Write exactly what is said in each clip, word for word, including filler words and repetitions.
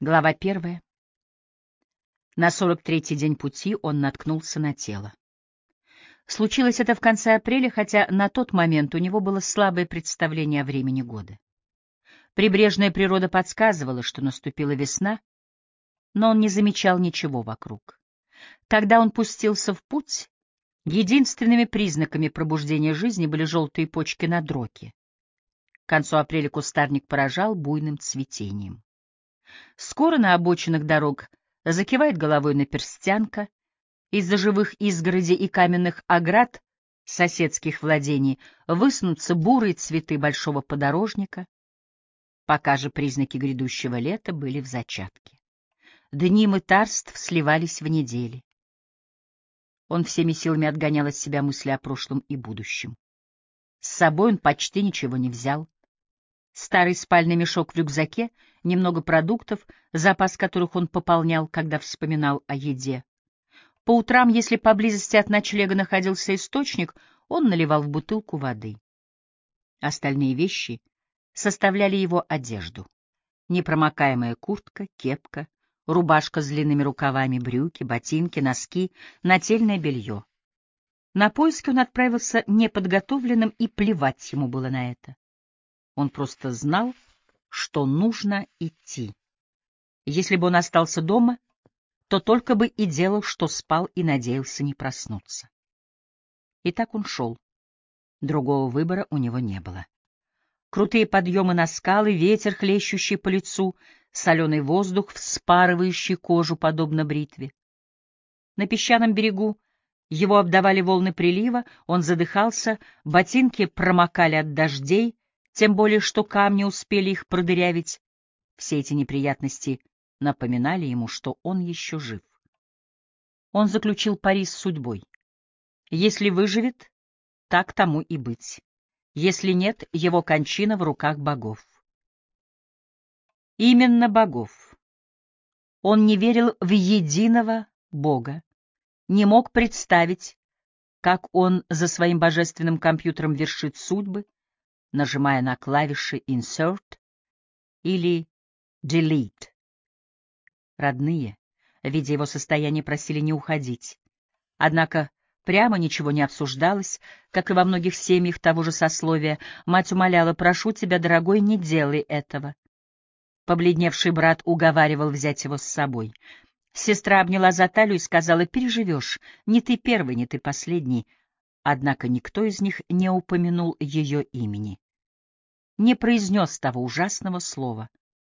Глава первая. На сорок третий день пути он наткнулся на тело. Случилось это в конце апреля, хотя на тот момент у него было слабое представление о времени года. Прибрежная природа подсказывала, что наступила весна, но он не замечал ничего вокруг. Когда он пустился в путь, единственными признаками пробуждения жизни были желтые почки на дроке. К концу апреля кустарник поражал буйным цветением. Скоро на обочинах дорог закивает головой наперстянка, из-за живых изгородей и каменных оград соседских владений высунутся бурые цветы большого подорожника. Пока же признаки грядущего лета были в зачатке. Дни мытарств сливались в недели. Он всеми силами отгонял от себя мысли о прошлом и будущем. С собой он почти ничего не взял. Старый спальный мешок в рюкзаке, немного продуктов, запас которых он пополнял, когда вспоминал о еде. По утрам, если поблизости от ночлега находился источник, он наливал в бутылку воды. Остальные вещи составляли его одежду. Непромокаемая куртка, кепка, рубашка с длинными рукавами, брюки, ботинки, носки, нательное белье. На поиски он отправился неподготовленным, и плевать ему было на это. Он просто знал, что нужно идти. Если бы он остался дома, то только бы и делал, что спал, и надеялся не проснуться. И так он шел. Другого выбора у него не было. Крутые подъемы на скалы, ветер, хлещущий по лицу, соленый воздух, вспарывающий кожу, подобно бритве. На песчаном берегу его обдавали волны прилива, он задыхался, ботинки промокали от дождей, тем более что камни успели их продырявить. Все эти неприятности напоминали ему, что он еще жив. Он заключил пари с судьбой. Если выживет, так тому и быть. Если нет, его кончина в руках богов. Именно богов. Он не верил в единого бога, не мог представить, как он за своим божественным компьютером вершит судьбы, нажимая на клавиши Insert или Delete. Родные, видя его состояние, просили не уходить. Однако прямо ничего не обсуждалось, как и во многих семьях того же сословия. Мать умоляла: «Прошу тебя, дорогой, не делай этого». Побледневший брат уговаривал взять его с собой. Сестра обняла за талию и сказала: «Переживешь, не ты первый, не ты последний». Однако никто из них не упомянул ее имени, не произнес того ужасного слова,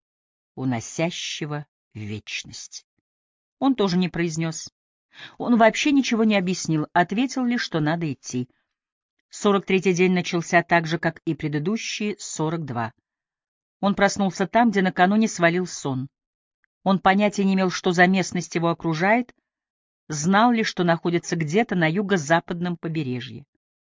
уносящего в вечность. Он тоже не произнес. Он вообще ничего не объяснил, ответил лишь, что надо идти. Сорок третий день начался так же, как и предыдущие сорок два. Он проснулся там, где накануне свалил сон. Он понятия не имел, что за местность его окружает, знал лишь, что находится где-то на юго-западном побережье.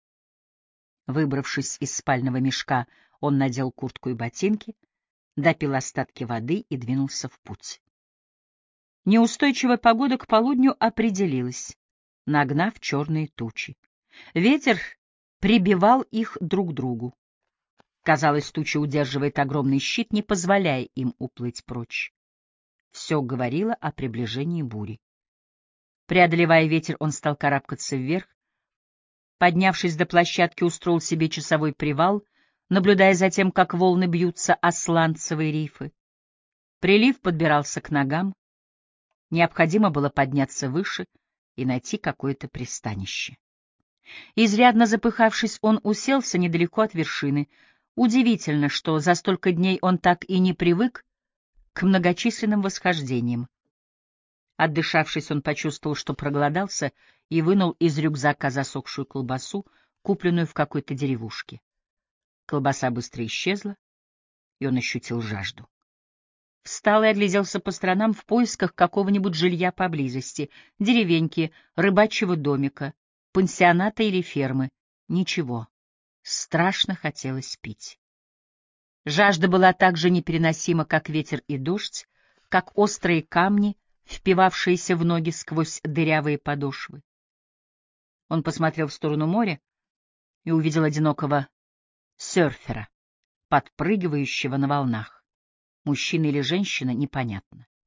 Выбравшись из спального мешка, он надел куртку и ботинки, допил остатки воды и двинулся в путь. Неустойчивая погода к полудню определилась, нагнав черные тучи. Ветер прибивал их друг к другу. Казалось, туча удерживает огромный щит, не позволяя им уплыть прочь. Все говорило о приближении бури. Преодолевая ветер, он стал карабкаться вверх. Поднявшись до площадки, устроил себе часовой привал, наблюдая за тем, как волны бьются о сланцевые рифы. Прилив подбирался к ногам. Необходимо было подняться выше и найти какое-то пристанище. Изрядно запыхавшись, он уселся недалеко от вершины. Удивительно, что за столько дней он так и не привык к многочисленным восхождениям. Отдышавшись, он почувствовал, что проголодался, и вынул из рюкзака засохшую колбасу, купленную в какой-то деревушке. Колбаса быстро исчезла, и он ощутил жажду. Встал и огляделся по сторонам в поисках какого-нибудь жилья поблизости, деревеньки, рыбачьего домика, пансионата или фермы. Ничего. Страшно хотелось пить. Жажда была так же непереносима, как ветер и дождь, как острые камни, впивавшиеся в ноги сквозь дырявые подошвы. Он посмотрел в сторону моря и увидел одинокого серфера, подпрыгивающего на волнах. Мужчина или женщина — непонятно.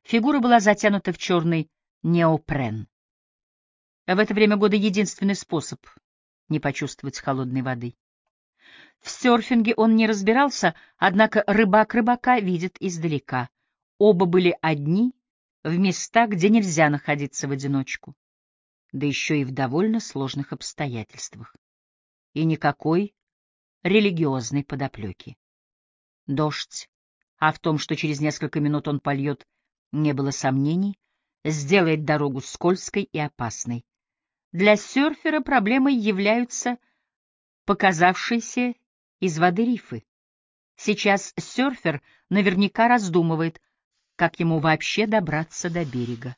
Фигура была затянута в черный неопрен. В это время года единственный способ не почувствовать холодной воды. В серфинге он не разбирался, однако рыбак рыбака видит издалека. Оба были одни в местах, где нельзя находиться в одиночку, да еще и в довольно сложных обстоятельствах. И никакой религиозной подоплеки. Дождь, а в том, что через несколько минут он польет, не было сомнений, сделает дорогу скользкой и опасной. Для серфера проблемой являются показавшиеся из воды рифы. Сейчас серфер наверняка раздумывает, как ему вообще добраться до берега.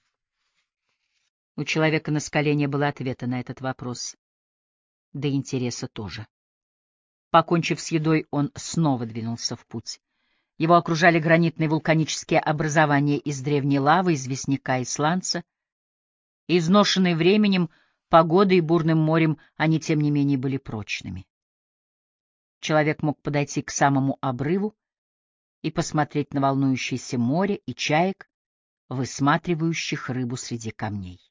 У человека на скале не было ответа на этот вопрос. Да и интереса тоже. Покончив с едой, он снова двинулся в путь. Его окружали гранитные вулканические образования из древней лавы, известняка и сланца. Изношенные временем, погодой и бурным морем, они, тем не менее, были прочными. Человек мог подойти к самому обрыву и посмотреть на волнующееся море и чаек, высматривающих рыбу среди камней.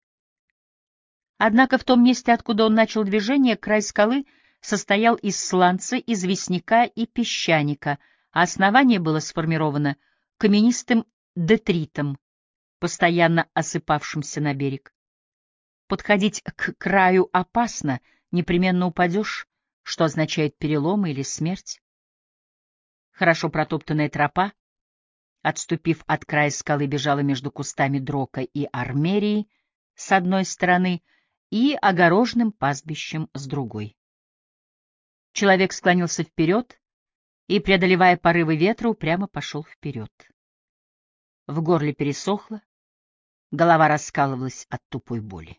Однако в том месте, откуда он начал движение, край скалы состоял из сланца, известняка и песчаника, а основание было сформировано каменистым детритом, постоянно осыпавшимся на берег. Подходить к краю опасно, непременно упадешь, что означает переломы или смерть. Хорошо протоптанная тропа, отступив от края скалы, бежала между кустами дрока и армерии с одной стороны и огороженным пастбищем с другой. Человек склонился вперед и, преодолевая порывы ветра, упрямо пошел вперед. В горле пересохло, голова раскалывалась от тупой боли.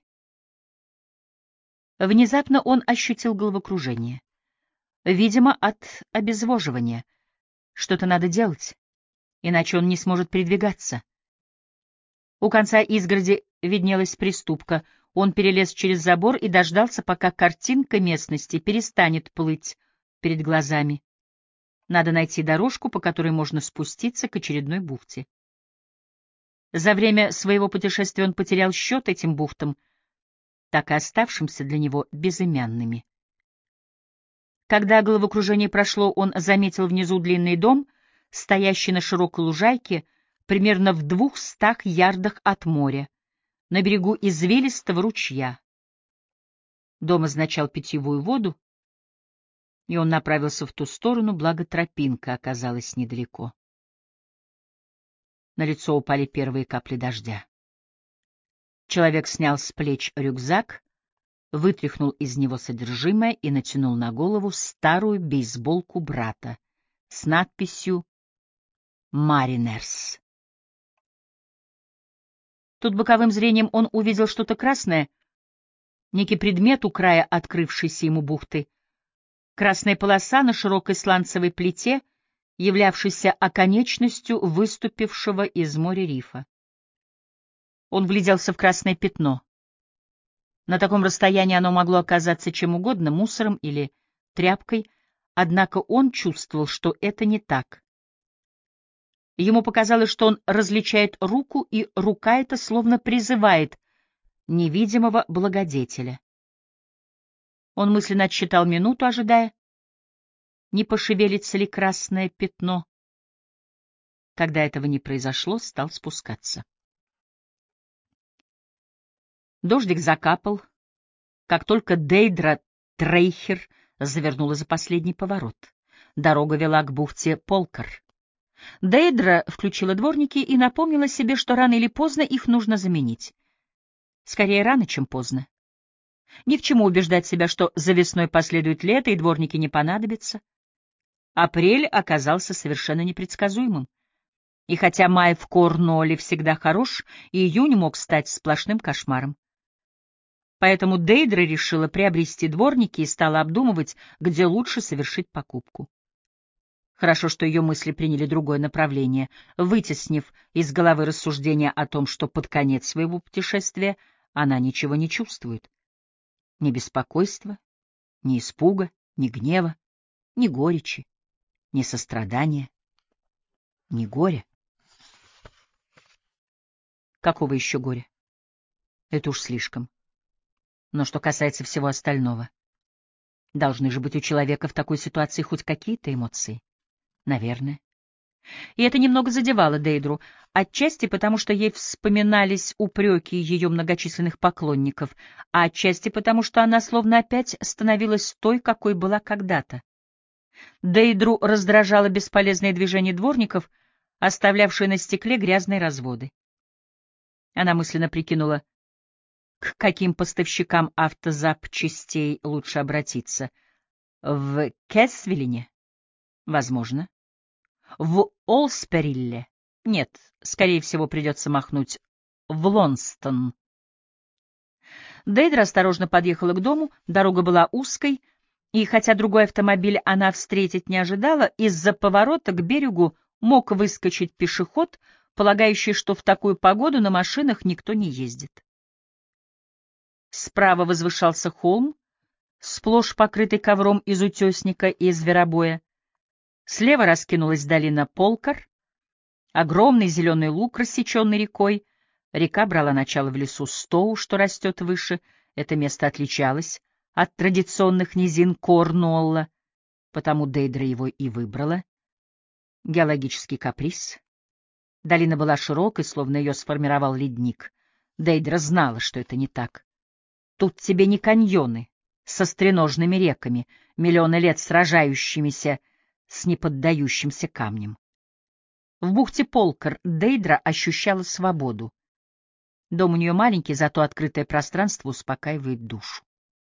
Внезапно он ощутил головокружение. Видимо, от обезвоживания. Что-то надо делать, иначе он не сможет передвигаться. У конца изгороди виднелась приступка. Он перелез через забор и дождался, пока картинка местности перестанет плыть перед глазами. Надо найти дорожку, по которой можно спуститься к очередной бухте. За время своего путешествия он потерял счет этим бухтам, так и оставшимся для него безымянными. Когда головокружение прошло, он заметил внизу длинный дом, стоящий на широкой лужайке, примерно в двухстах ярдах от моря, на берегу извилистого ручья. Дом означал питьевую воду, и он направился в ту сторону, благо тропинка оказалась недалеко. На лицо упали первые капли дождя. Человек снял с плеч рюкзак, вытряхнул из него содержимое и натянул на голову старую бейсболку брата с надписью «Маринерс». Тут боковым зрением он увидел что-то красное, некий предмет у края открывшейся ему бухты. Красная полоса на широкой сланцевой плите, являвшейся оконечностью выступившего из моря рифа. Он вгляделся в красное пятно. На таком расстоянии оно могло оказаться чем угодно, мусором или тряпкой, однако он чувствовал, что это не так. Ему показалось, что он различает руку, и рука эта словно призывает невидимого благодетеля. Он мысленно отсчитал минуту, ожидая, не пошевелится ли красное пятно. Когда этого не произошло, стал спускаться. Дождик закапал, как только Дейдра Трейхер завернула за последний поворот. Дорога вела к бухте Полкар. Дейдра включила дворники и напомнила себе, что рано или поздно их нужно заменить. Скорее рано, чем поздно. Ни к чему убеждать себя, что за весной последует лето и дворники не понадобятся. Апрель оказался совершенно непредсказуемым. И хотя май в Корнуолле всегда хорош, июнь мог стать сплошным кошмаром. Поэтому Дейдра решила приобрести дворники и стала обдумывать, где лучше совершить покупку. Хорошо, что ее мысли приняли другое направление, вытеснив из головы рассуждения о том, что под конец своего путешествия она ничего не чувствует. Ни беспокойства, ни испуга, ни гнева, ни горечи, ни сострадания, ни горя. Какого еще горя? Это уж слишком. Но что касается всего остального, должны же быть у человека в такой ситуации хоть какие-то эмоции. Наверное. И это немного задевало Дейдру, отчасти потому, что ей вспоминались упреки ее многочисленных поклонников, а отчасти потому, что она словно опять становилась той, какой была когда-то. Дейдру раздражало бесполезное движение дворников, оставлявшие на стекле грязные разводы. Она мысленно прикинула, к каким поставщикам автозапчастей лучше обратиться. В Кэссвиллине? Возможно. В Олсперилле? Нет, скорее всего, придется махнуть в Лонстон. Дейдра осторожно подъехала к дому, дорога была узкой, и хотя другой автомобиль она встретить не ожидала, из-за поворота к берегу мог выскочить пешеход, полагающий, что в такую погоду на машинах никто не ездит. Справа возвышался холм, сплошь покрытый ковром из утесника и зверобоя. Слева раскинулась долина Полкар, огромный зеленый луг, рассеченный рекой. Река брала начало в лесу Стоу, что растет выше. Это место отличалось от традиционных низин Корнуолла, потому Дейдра его и выбрала. Геологический каприз. Долина была широкой, словно ее сформировал ледник. Дейдра знала, что это не так. Тут тебе не каньоны со стреножными реками, миллионы лет сражающимися с неподдающимся камнем. В бухте Полкар Дейдра ощущала свободу. Дом у нее маленький, зато открытое пространство успокаивает душу.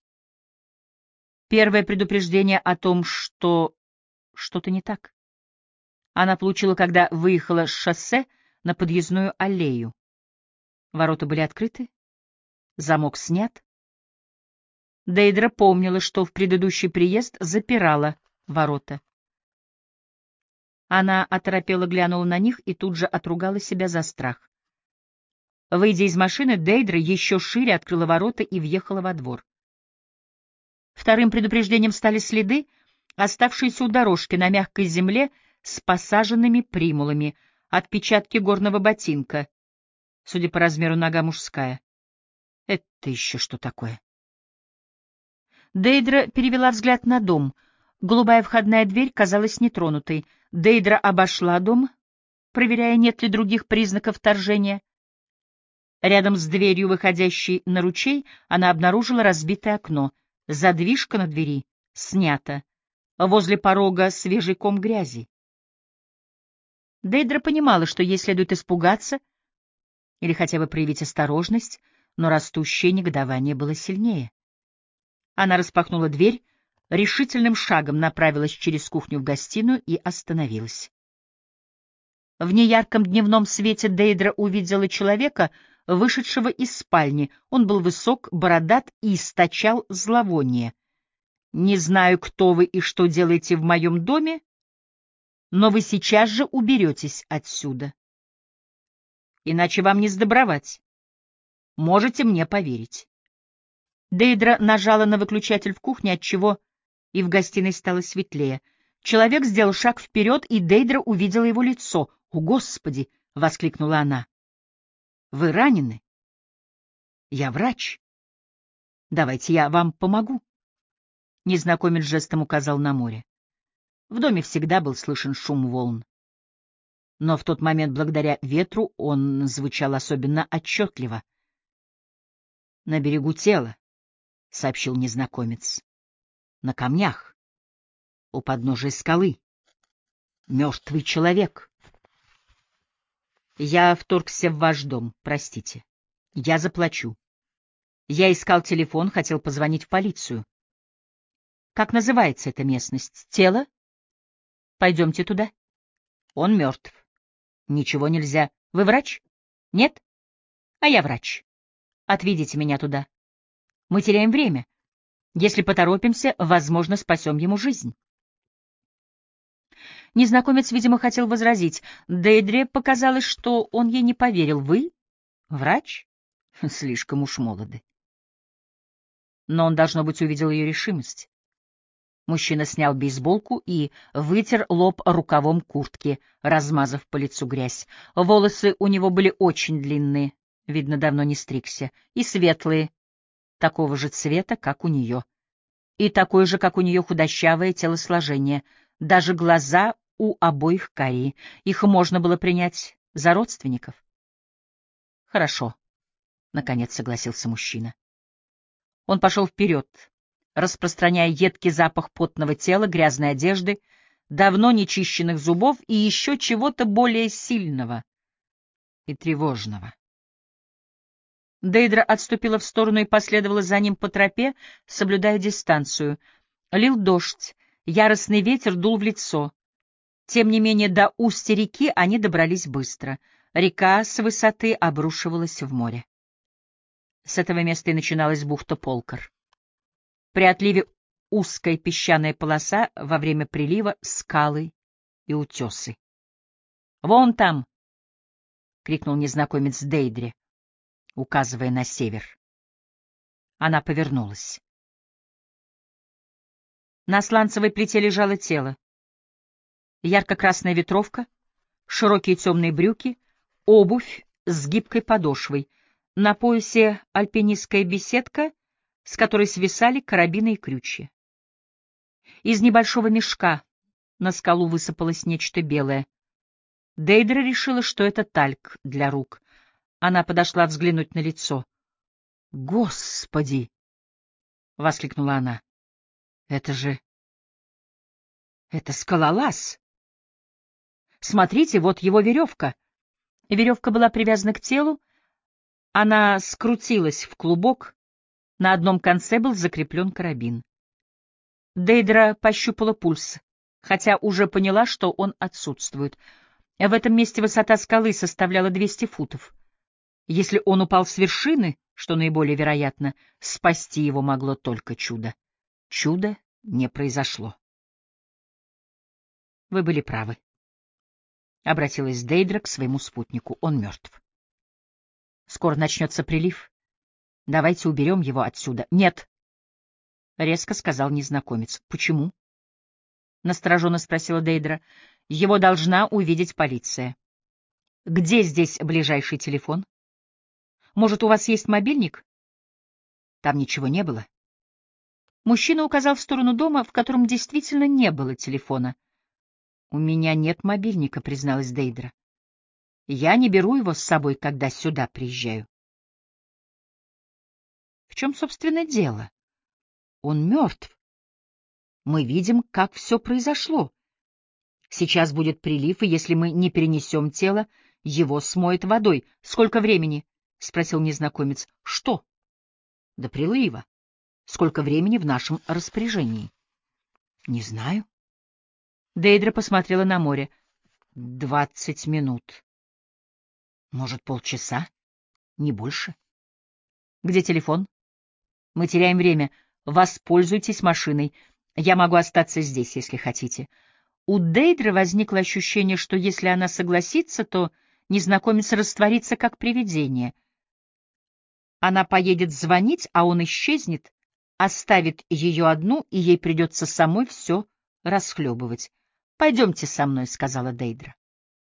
Первое предупреждение о том, что что-то не так, она получила, когда выехала с шоссе на подъездную аллею. Ворота были открыты, замок снят. Дейдра помнила, что в предыдущий приезд запирала ворота. Она оторопела глянула на них и тут же отругала себя за страх. Выйдя из машины, Дейдра еще шире открыла ворота и въехала во двор. Вторым предупреждением стали следы, оставшиеся у дорожки на мягкой земле с посаженными примулами, отпечатки горного ботинка. Судя по размеру, нога мужская. Это еще что такое? Дейдра перевела взгляд на дом. Голубая входная дверь казалась нетронутой. Дейдра обошла дом, проверяя, нет ли других признаков вторжения. Рядом с дверью, выходящей на ручей, она обнаружила разбитое окно. Задвижка на двери снята. Возле порога свежий ком грязи. Дейдра понимала, что ей следует испугаться или хотя бы проявить осторожность, но растущее негодование было сильнее. Она распахнула дверь, решительным шагом направилась через кухню в гостиную и остановилась. В неярком дневном свете Дейдра увидела человека, вышедшего из спальни. Он был высок, бородат и источал зловоние. «Не знаю, кто вы и что делаете в моем доме, но вы сейчас же уберетесь отсюда. Иначе вам не сдобровать. Можете мне поверить». Дейдра нажала на выключатель в кухне, отчего и в гостиной стало светлее. Человек сделал шаг вперед, и Дейдра увидела его лицо. «О, Господи!» — воскликнула она. «Вы ранены?» «Я врач. Давайте я вам помогу». Незнакомец жестом указал на море. В доме всегда был слышен шум волн. Но в тот момент, благодаря ветру, он звучал особенно отчетливо. «На берегу тело», — сообщил незнакомец. «На камнях, у подножия скалы. Мертвый человек». «Я вторгся в ваш дом, простите. Я заплачу. Я искал телефон, хотел позвонить в полицию. Как называется эта местность? Тело? Пойдемте туда. Он мертв. Ничего нельзя. Вы врач? Нет? А я врач. Отведите меня туда. Мы теряем время. Если поторопимся, возможно, спасем ему жизнь». Незнакомец, видимо, хотел возразить. Дейдре показалось, что он ей не поверил. «Вы? Врач? Слишком уж молоды». Но он, должно быть, увидел ее решимость. Мужчина снял бейсболку и вытер лоб рукавом куртки, размазав по лицу грязь. Волосы у него были очень длинные, видно, давно не стригся, и светлые, такого же цвета, как у нее, и такое же, как у нее, худощавое телосложение, даже глаза у обоих карие. Их можно было принять за родственников. Хорошо, — наконец согласился мужчина. Он пошел вперед, распространяя едкий запах потного тела, грязной одежды, давно нечищенных зубов и еще чего-то более сильного и тревожного. Дейдра отступила в сторону и последовала за ним по тропе, соблюдая дистанцию. Лил дождь, яростный ветер дул в лицо. Тем не менее, до устья реки они добрались быстро. Река с высоты обрушивалась в море. С этого места и начиналась бухта Полкар. При отливе узкая песчаная полоса, во время прилива — скалы и утесы. «Вон там!» — крикнул незнакомец Дейдре, указывая на север. Она повернулась. На сланцевой плите лежало тело. Ярко-красная ветровка, широкие темные брюки, обувь с гибкой подошвой, на поясе альпинистская беседка, с которой свисали карабины и крючья. Из небольшого мешка на скалу высыпалось нечто белое. Дейдра решила, что это тальк для рук. Она подошла взглянуть на лицо. «Господи!» — воскликнула она. «Это же... это скалолаз! Смотрите, вот его веревка!» Веревка была привязана к телу, она скрутилась в клубок, на одном конце был закреплен карабин. Дейдра пощупала пульс, хотя уже поняла, что он отсутствует. В этом месте высота скалы составляла двести футов. Если он упал с вершины, что наиболее вероятно, спасти его могло только чудо. Чудо не произошло. «Вы были правы», — обратилась Дейдра к своему спутнику. «Он мертв. Скоро начнется прилив. Давайте уберем его отсюда». «Нет», — резко сказал незнакомец. «Почему?» — настороженно спросила Дейдра. «Его должна увидеть полиция». «Где здесь ближайший телефон? Может, у вас есть мобильник?» Там ничего не было. Мужчина указал в сторону дома, в котором действительно не было телефона. «У меня нет мобильника», — призналась Дейдра. «Я не беру его с собой, когда сюда приезжаю». «В чем, собственно, дело? Он мертв. Мы видим, как все произошло. Сейчас будет прилив, и если мы не перенесем тело, его смоет водой. Сколько времени?» — спросил незнакомец. «Что?» «До прилива. Сколько времени в нашем распоряжении?» «Не знаю». Дейдра посмотрела на море. «Двадцать минут. Может, полчаса? Не больше». «Где телефон?» «Мы теряем время. Воспользуйтесь машиной. Я могу остаться здесь, если хотите». У Дейдры возникло ощущение, что если она согласится, то незнакомец растворится как привидение. Она поедет звонить, а он исчезнет, оставит ее одну, и ей придется самой все расхлебывать. «Пойдемте со мной», — сказала Дейдра.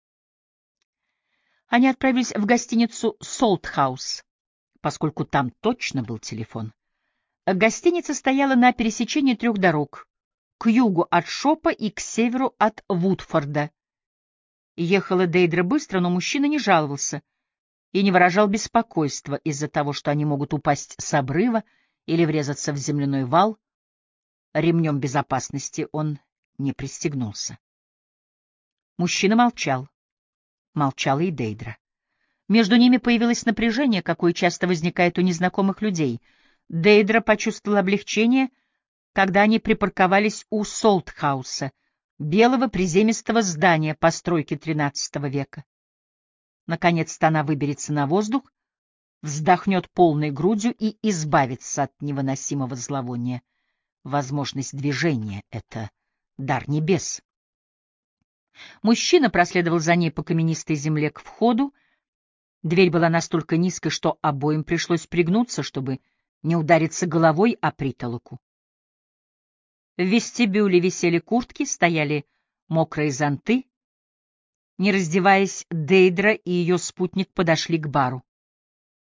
Они отправились в гостиницу «Солтхаус», поскольку там точно был телефон. Гостиница стояла на пересечении трех дорог — к югу от Шопа и к северу от Вудфорда. Ехала Дейдра быстро, но мужчина не жаловался и не выражал беспокойства из-за того, что они могут упасть с обрыва или врезаться в земляной вал. Ремнем безопасности он не пристегнулся. Мужчина молчал. Молчала и Дейдра. Между ними появилось напряжение, какое часто возникает у незнакомых людей. Дейдра почувствовала облегчение, когда они припарковались у Солтхауса, белого приземистого здания постройки тринадцатого века. Наконец-то она выберется на воздух, вздохнет полной грудью и избавится от невыносимого зловония. Возможность движения — это дар небес. Мужчина проследовал за ней по каменистой земле к входу. Дверь была настолько низкой, что обоим пришлось пригнуться, чтобы не удариться головой о притолоку. В вестибюле висели куртки, стояли мокрые зонты. Не раздеваясь, Дейдра и ее спутник подошли к бару.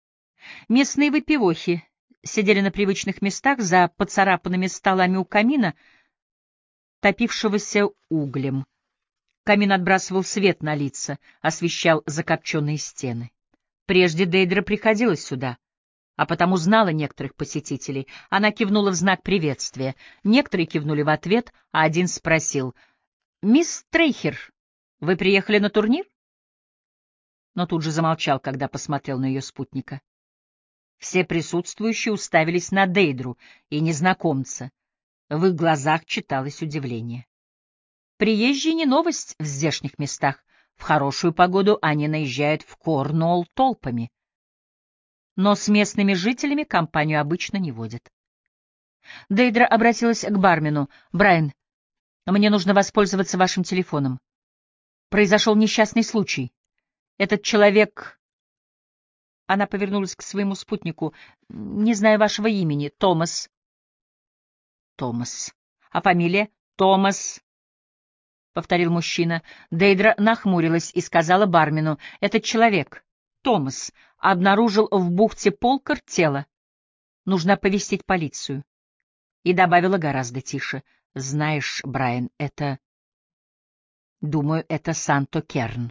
Местные выпивохи сидели на привычных местах за поцарапанными столами у камина, топившегося углем. Камин отбрасывал свет на лица, освещал закопченные стены. Прежде Дейдра приходила сюда, а потому знала некоторых посетителей. Она кивнула в знак приветствия. Некоторые кивнули в ответ, а один спросил: «Мисс Трейхер, вы приехали на турнир?» Но тут же замолчал, когда посмотрел на ее спутника. Все присутствующие уставились на Дейдру и незнакомца. В их глазах читалось удивление. Приезжие не новость в здешних местах. В хорошую погоду они наезжают в Корнуолл толпами. Но с местными жителями компанию обычно не водят. Дейдра обратилась к бармену. «Брайан, мне нужно воспользоваться вашим телефоном. Произошел несчастный случай. Этот человек...» Она повернулась к своему спутнику. «Не знаю вашего имени. Томас». «Томас. А фамилия?» «Томас», — повторил мужчина. Дейдра нахмурилась и сказала бармену: «Этот человек, Томас, обнаружил в бухте Полкар тело. Нужно оповестить полицию». И добавила гораздо тише: «Знаешь, Брайан, это... Думаю, это Санто-Керн».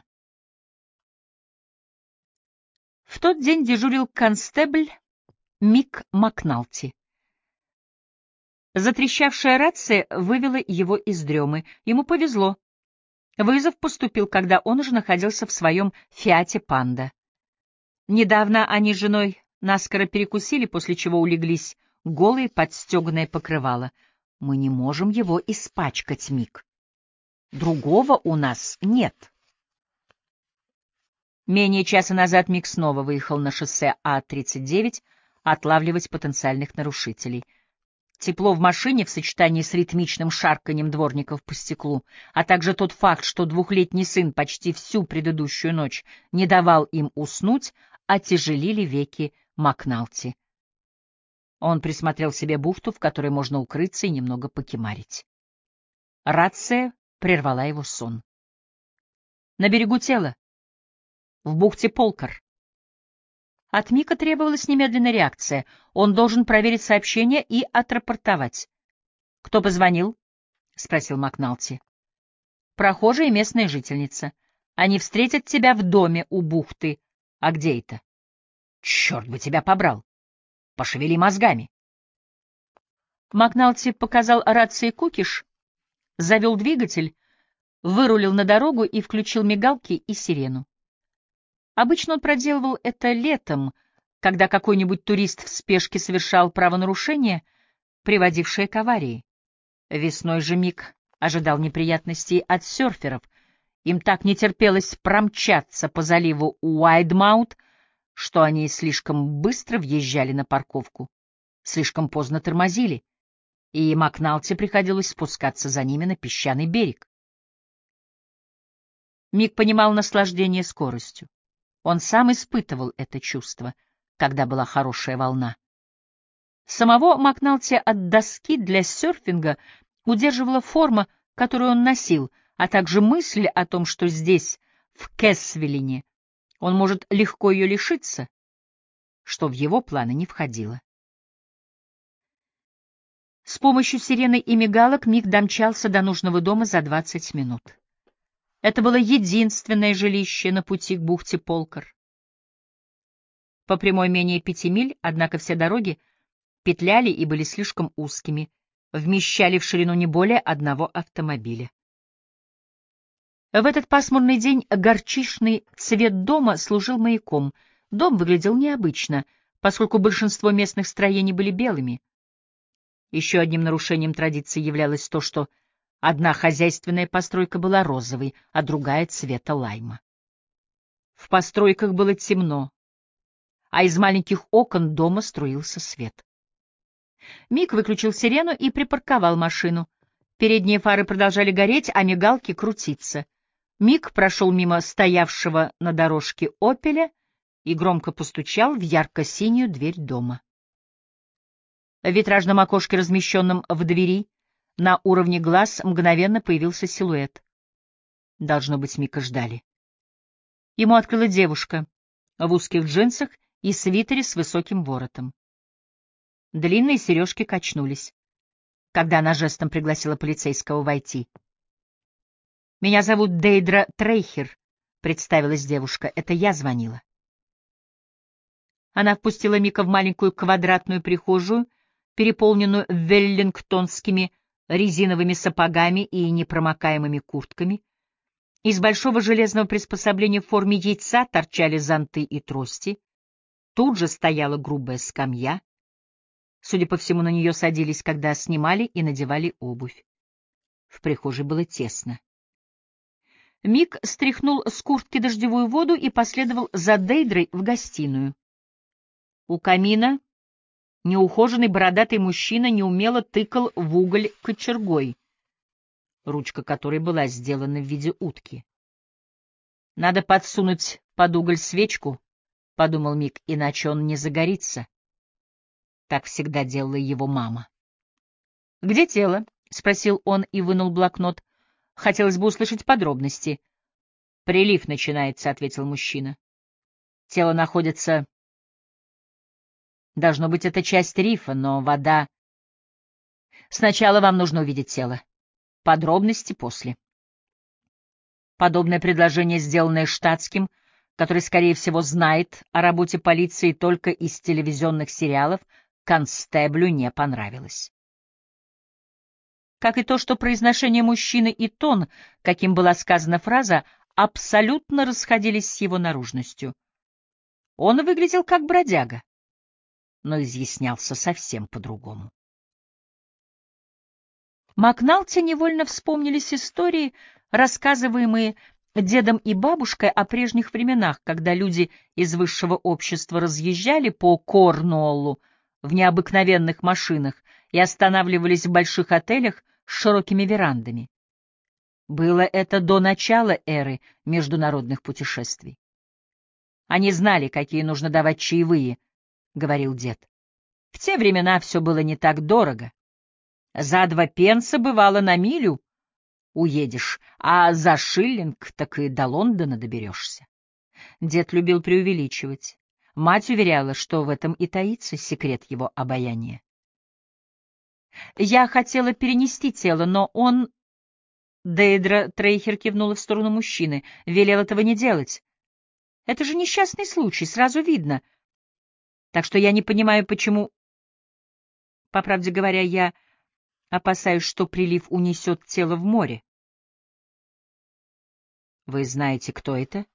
В тот день дежурил констебль Мик Макналти. Затрещавшая рация вывела его из дремы. Ему повезло. Вызов поступил, когда он уже находился в своем «Фиате Панда». Недавно они с женой наскоро перекусили, после чего улеглись, голые под стеганое покрывало. «Мы не можем его испачкать, Мик. Другого у нас нет». Менее часа назад Мик снова выехал на шоссе А тридцать девять отлавливать потенциальных нарушителей. Тепло в машине в сочетании с ритмичным шарканьем дворников по стеклу, а также тот факт, что двухлетний сын почти всю предыдущую ночь не давал им уснуть, отяжелили веки Макналти. Он присмотрел себе бухту, в которой можно укрыться и немного покемарить. Рация прервала его сон. На берегу тела, в бухте Полкар. От Мика требовалась немедленная реакция. Он должен проверить сообщение и отрапортовать. «Кто позвонил?» — спросил Макналти. «Прохожая и местная жительница. Они встретят тебя в доме у бухты. А где это?» «Черт бы тебя побрал! Пошевели мозгами!» Макналти показал рации кукиш, завел двигатель, вырулил на дорогу и включил мигалки и сирену. Обычно он проделывал это летом, когда какой-нибудь турист в спешке совершал правонарушение, приводившее к аварии. Весной же Мик ожидал неприятностей от серферов. Им так не терпелось промчаться по заливу Уайдмаут, что они слишком быстро въезжали на парковку, слишком поздно тормозили, и Макналти приходилось спускаться за ними на песчаный берег. Мик понимал наслаждение скоростью. Он сам испытывал это чувство, когда была хорошая волна. Самого Макналти от доски для серфинга удерживала форма, которую он носил, а также мысль о том, что здесь, в Кэссвиллине, он может легко ее лишиться, что в его планы не входило. С помощью сирены и мигалок Мик домчался до нужного дома за двадцать минут. Это было единственное жилище на пути к бухте Полкар. По прямой менее пяти миль, однако все дороги петляли и были слишком узкими, вмещали в ширину не более одного автомобиля. В этот пасмурный день горчичный цвет дома служил маяком. Дом выглядел необычно, поскольку большинство местных строений были белыми. Еще одним нарушением традиции являлось то, что одна хозяйственная постройка была розовой, а другая — цвета лайма. В постройках было темно, а из маленьких окон дома струился свет. Мик выключил сирену и припарковал машину. Передние фары продолжали гореть, а мигалки крутиться. Мик прошел мимо стоявшего на дорожке «Опеля» и громко постучал в ярко-синюю дверь дома. В витражном окошке, размещенном в двери, на уровне глаз мгновенно появился силуэт. Должно быть, Мика ждали. Ему открыла девушка в узких джинсах и свитере с высоким воротом. Длинные сережки качнулись, когда она жестом пригласила полицейского войти. «Меня зовут Дейдра Трейхер», — представилась девушка. «Это я звонила». Она впустила Мика в маленькую квадратную прихожую, переполненную веллингтонскими резиновыми сапогами и непромокаемыми куртками. Из большого железного приспособления в форме яйца торчали зонты и трости. Тут же стояла грубая скамья. Судя по всему, на нее садились, когда снимали и надевали обувь. В прихожей было тесно. Мик стряхнул с куртки дождевую воду и последовал за Дейдрой в гостиную. У камина неухоженный бородатый мужчина неумело тыкал в уголь кочергой, ручка которой была сделана в виде утки. «Надо подсунуть под уголь свечку», — подумал Мик, — «иначе он не загорится». Так всегда делала его мама. «Где тело?» — спросил он и вынул блокнот. «Хотелось бы услышать подробности». «Прилив начинается», — ответил мужчина. «Тело находится...» «Должно быть, это часть рифа, но вода...» «Сначала вам нужно увидеть тело. Подробности после». Подобное предложение, сделанное штатским, который, скорее всего, знает о работе полиции только из телевизионных сериалов, констеблю не понравилось. Как и то, что произношение мужчины и тон, каким была сказана фраза, абсолютно расходились с его наружностью. Он выглядел как бродяга, но изъяснялся совсем по-другому. Макналте невольно вспомнились истории, рассказываемые дедом и бабушкой о прежних временах, когда люди из высшего общества разъезжали по Корнуоллу в необыкновенных машинах и останавливались в больших отелях с широкими верандами. Было это до начала эры международных путешествий. «Они знали, какие нужно давать чаевые», — говорил дед. «В те времена все было не так дорого. За два пенса, бывало, на милю уедешь, а за шиллинг так и до Лондона доберешься». Дед любил преувеличивать. Мать уверяла, что в этом и таится секрет его обаяния. «Я хотела перенести тело, но он...» Дейдра Трейхер кивнула в сторону мужчины. «Велел этого не делать. Это же несчастный случай, сразу видно. Так что я не понимаю, почему... По правде говоря, я опасаюсь, что прилив унесет тело в море». «Вы знаете, кто это?»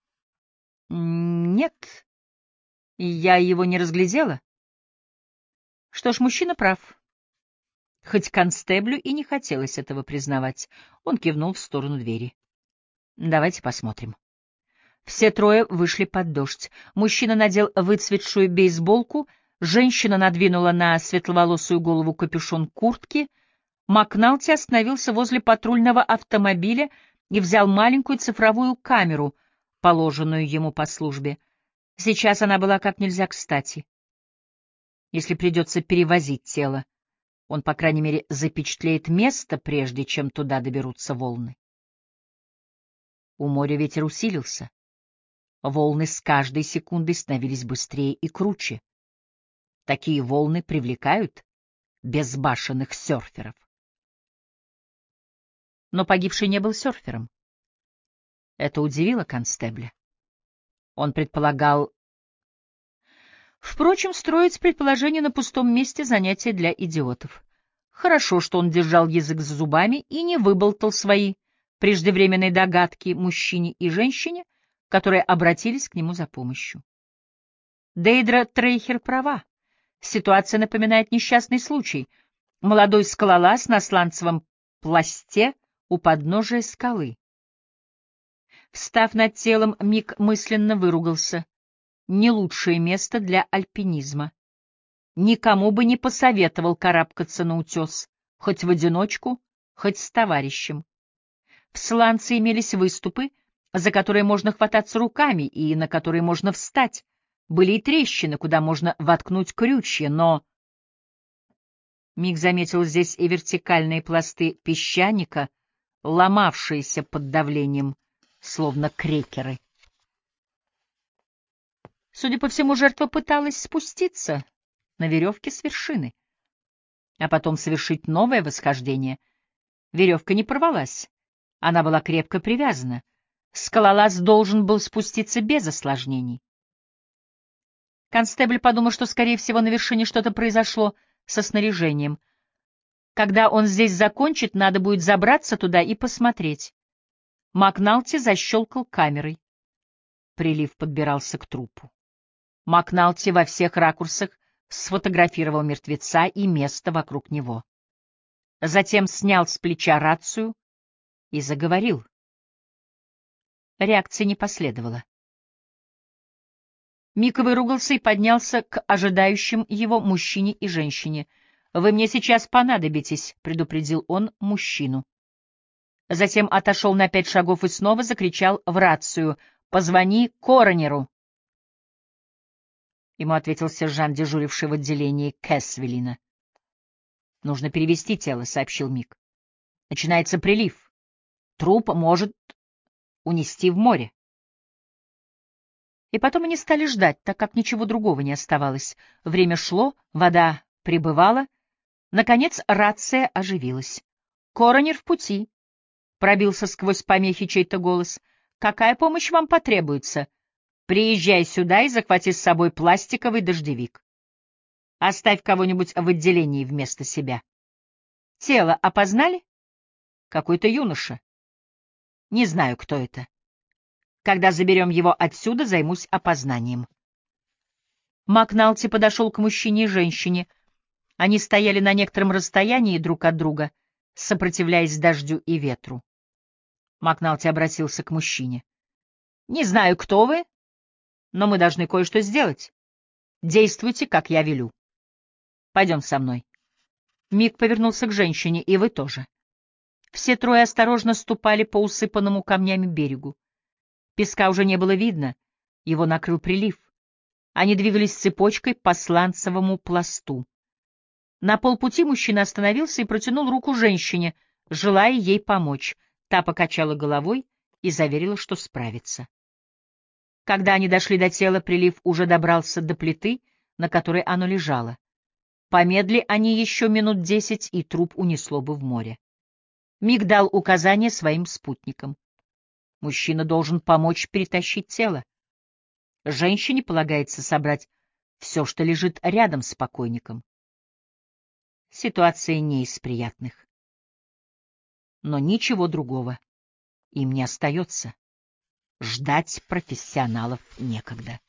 «Нет, я его не разглядела». Что ж, мужчина прав. Хоть констеблю и не хотелось этого признавать, он кивнул в сторону двери. «Давайте посмотрим». Все трое вышли под дождь. Мужчина надел выцветшую бейсболку, женщина надвинула на светловолосую голову капюшон куртки. Макналти остановился возле патрульного автомобиля и взял маленькую цифровую камеру, положенную ему по службе. Сейчас она была как нельзя кстати. Если придется перевозить тело, он, по крайней мере, запечатлеет место, прежде чем туда доберутся волны. У моря ветер усилился. Волны с каждой секундой становились быстрее и круче. Такие волны привлекают безбашенных серферов. Но погибший не был серфером. Это удивило констебля. Он предполагал... Впрочем, строить предположение на пустом месте — занятие для идиотов. Хорошо, что он держал язык за зубами и не выболтал свои преждевременные догадки мужчине и женщине, которые обратились к нему за помощью. Дейдра Трейхер права. Ситуация напоминает несчастный случай. Молодой скалолаз на сланцевом пласте у подножия скалы. Встав над телом, Мик мысленно выругался. Не лучшее место для альпинизма. Никому бы не посоветовал карабкаться на утес, хоть в одиночку, хоть с товарищем. В сланце имелись выступы, за которые можно хвататься руками и на которые можно встать. Были и трещины, куда можно воткнуть крючья, но... Мик заметил здесь и вертикальные пласты песчаника, ломавшиеся под давлением, словно крекеры. Судя по всему, жертва пыталась спуститься на веревке с вершины, а потом совершить новое восхождение. Веревка не порвалась, она была крепко привязана. Скалолаз должен был спуститься без осложнений. Констебль подумал, что, скорее всего, на вершине что-то произошло со снаряжением. Когда он здесь закончит, надо будет забраться туда и посмотреть. Макналти защелкал камерой. Прилив подбирался к трупу. Макналти во всех ракурсах сфотографировал мертвеца и место вокруг него. Затем снял с плеча рацию и заговорил. Реакции не последовало. Мика выругался и поднялся к ожидающим его мужчине и женщине. «Вы мне сейчас понадобитесь», — предупредил он мужчину. Затем отошел на пять шагов и снова закричал в рацию: «Позвони коронеру». Ему ответил сержант, дежуривший в отделении Кэссвиллина. «Нужно перевести тело», — сообщил Мик. «Начинается прилив. Труп может унести в море». И потом они стали ждать, так как ничего другого не оставалось. Время шло, вода прибывала. Наконец рация оживилась. «Коронер в пути», — пробился сквозь помехи чей-то голос. «Какая помощь вам потребуется? Приезжай сюда и захвати с собой пластиковый дождевик. Оставь кого-нибудь в отделении вместо себя. Тело опознали? Какой-то юноша. Не знаю, кто это. Когда заберем его отсюда, займусь опознанием». Макналти подошел к мужчине и женщине. Они стояли на некотором расстоянии друг от друга, сопротивляясь дождю и ветру. Макналти обратился к мужчине. «Не знаю, кто вы, но мы должны кое-что сделать. Действуйте, как я велю. Пойдем со мной». Мик повернулся к женщине. «И вы тоже». Все трое осторожно ступали по усыпанному камнями берегу. Песка уже не было видно, его накрыл прилив. Они двигались цепочкой по сланцевому пласту. На полпути мужчина остановился и протянул руку женщине, желая ей помочь. Та покачала головой и заверила, что справится. Когда они дошли до тела, прилив уже добрался до плиты, на которой оно лежало. Помедли они еще минут десять, и труп унесло бы в море. Мик дал указание своим спутникам. Мужчина должен помочь перетащить тело. Женщине полагается собрать все, что лежит рядом с покойником. Ситуация не из приятных. Но ничего другого им не остается. Ждать профессионалов некогда.